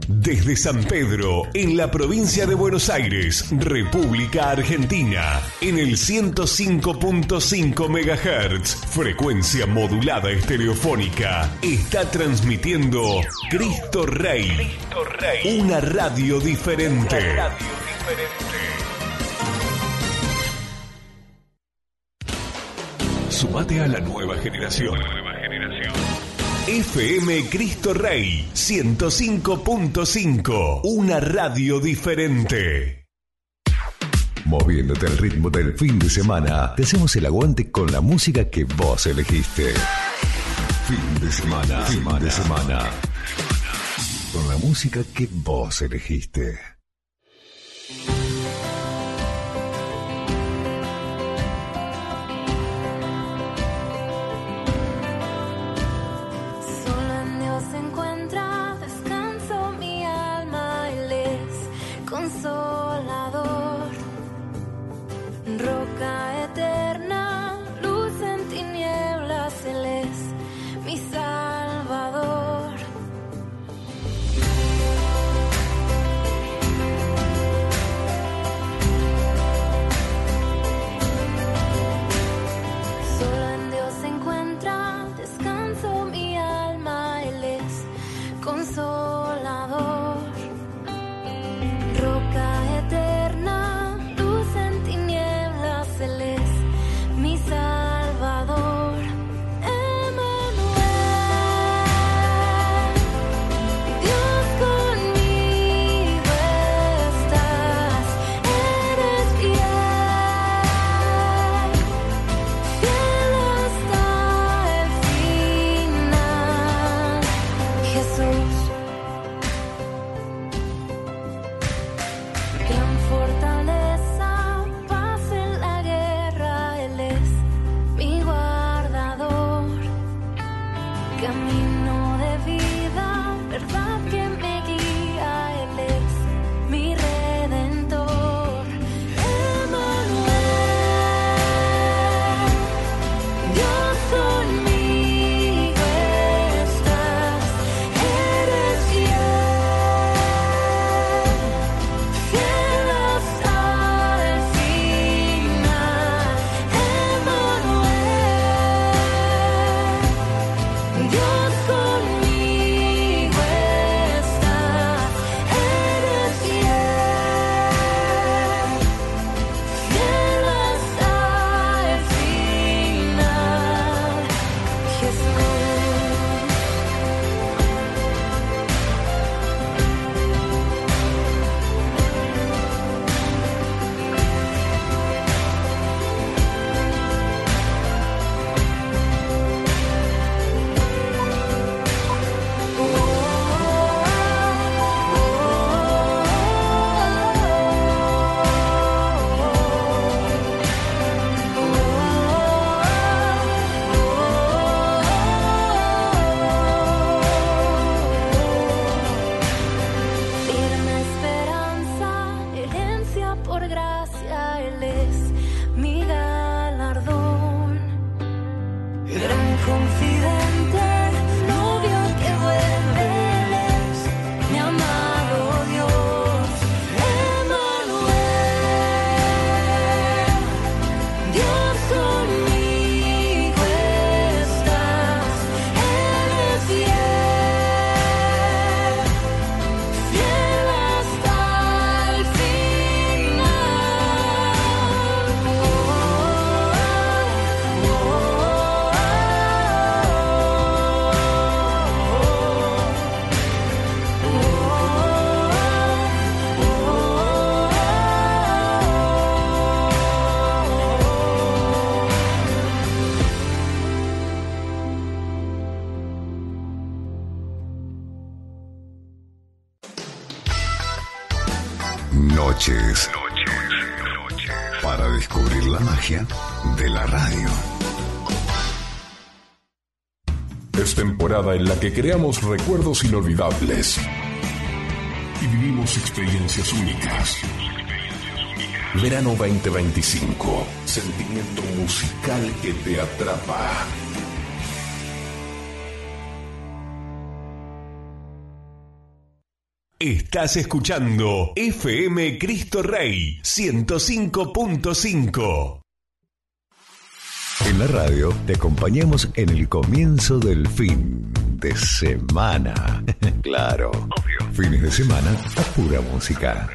Desde San Pedro, en la provincia de Buenos Aires, República Argentina, en el 105.5 MHz, frecuencia modulada estereofónica, está transmitiendo Cristo Rey, una radio diferente. Sumate a la nueva generación. FM Cristo Rey 105.5, una radio diferente. Moviéndote al ritmo del fin de semana, te hacemos el aguante con la música que vos elegiste. Fin de semana. Con la música que vos elegiste. Roca eterna, luz en tinieblas, Él es mi Salvador. Solo en Dios se encuentra descanso mi alma, Él es consolador. Roca eterna, Él es mi Salvador, Emmanuel, Dios conmigo estás, eres fiel, fiel hasta el final, Jesús, gran fortaleza. Camino de vida, verdad que me guía, Él es mi Redentor. Emmanuel, Dios conmigo estás, eres fiel, fiel hasta el final. Emmanuel, Dios conmigo estás, eres fiel, fiel hasta el final, Jesús. Firme esperanza, herencia por gracia, Él es mi galardón. Gran confidente, novio que vuelve, Él es mi amado Dios. Emmanuel, Dios conmigo estás, eres fiel, fiel hasta el final. Noches. Para descubrir la magia de la radio. Es temporada en la que creamos recuerdos inolvidables y vivimos experiencias únicas. Verano 2025. Sentimiento musical que te atrapa. Estás escuchando FM Cristo Rey 105.5. En la radio te acompañamos en el comienzo del fin de semana. Claro, obvio. Fines de semana a pura música.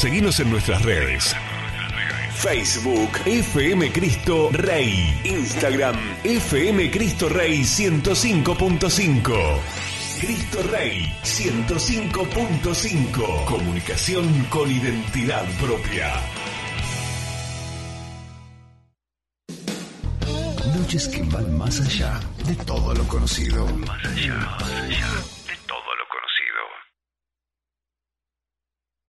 Seguinos en nuestras redes. Facebook FM Cristo Rey. Instagram FM Cristo Rey 105.5. Cristo Rey 105.5. Comunicación con identidad propia. Noches que van más allá de todo lo conocido. Más allá, más allá.